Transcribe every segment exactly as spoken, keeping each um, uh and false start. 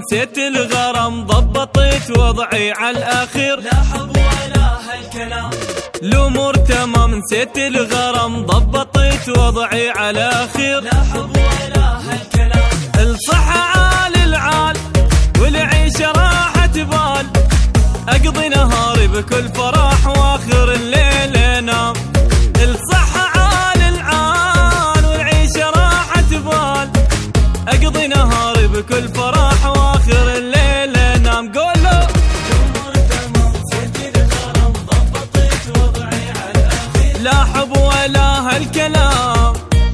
نسيت الغرام، ضبطت وضعي على الأخير، لا حب ولا هالكلام. الأمور تمام نسيت الغرام، ضبطت وضعي على الأخير، لا حب ولا هالكلام. الصحة عال العال والعيشة راحة بال، أقضي نهاري بكل فرح وآخر الليل انام. الصحة عال العال والعيشة راحة بال، أقضي نهاري بكل فرح وآخر الليل انام. قولوا الأمور تمام نسيت الغرام، ضبطت وضعي على الأخير، لا حب ولا هالكلام.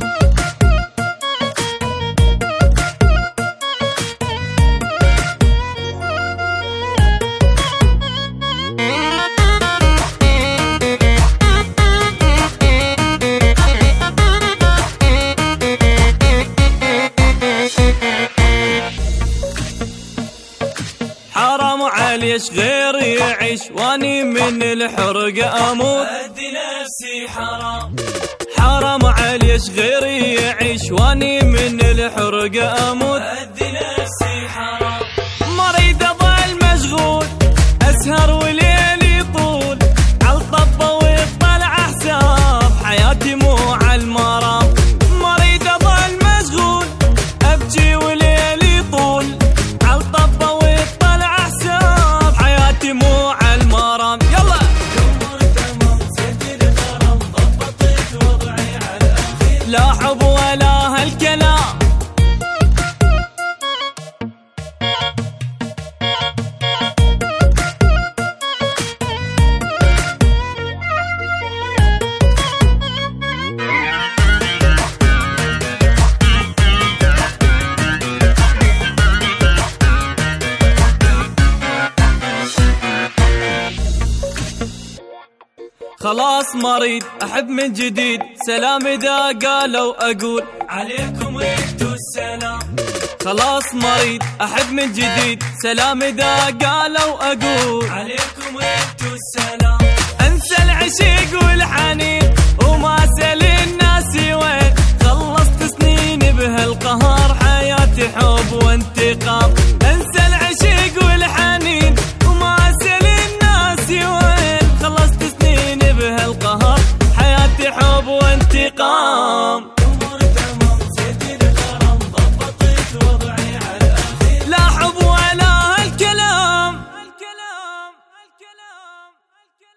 حرام عليش غيري يعيش واني من الحرق اموت، أدي نفسي حرام. حرام عليش غيري يعيش واني من الحرق اموت، أدي نفسي حرام. مريض اضل مشغول اسهر وليلي يطول، عالطبة ويطلع حساب حياتي مو عالمرام. مريض اضل مشغول ابكي وليلي يطول، عالطبة ويطلع حساب حياتي مو عالمرام. يلا الأمور تمام نسيت الغرام، ضبطت وضعي على الأخير، لا حب ولا هالكلام. خلاص مريض أحب من جديد، سلام إذا قالوا أقول عليكم وانتو السلام. خلاص مريض أحب من جديد، سلام إذا قالوا أقول عليكم وانتو السلام. أنسى العشق والحنين وما أسأل الناس وين، خلصت سنين بهالقهر حياتي حب وانتقام. أنسى العشق والحنين وما أسأل الناس وين، خلصت سنين بهالقهر حياتي حب وانتقام.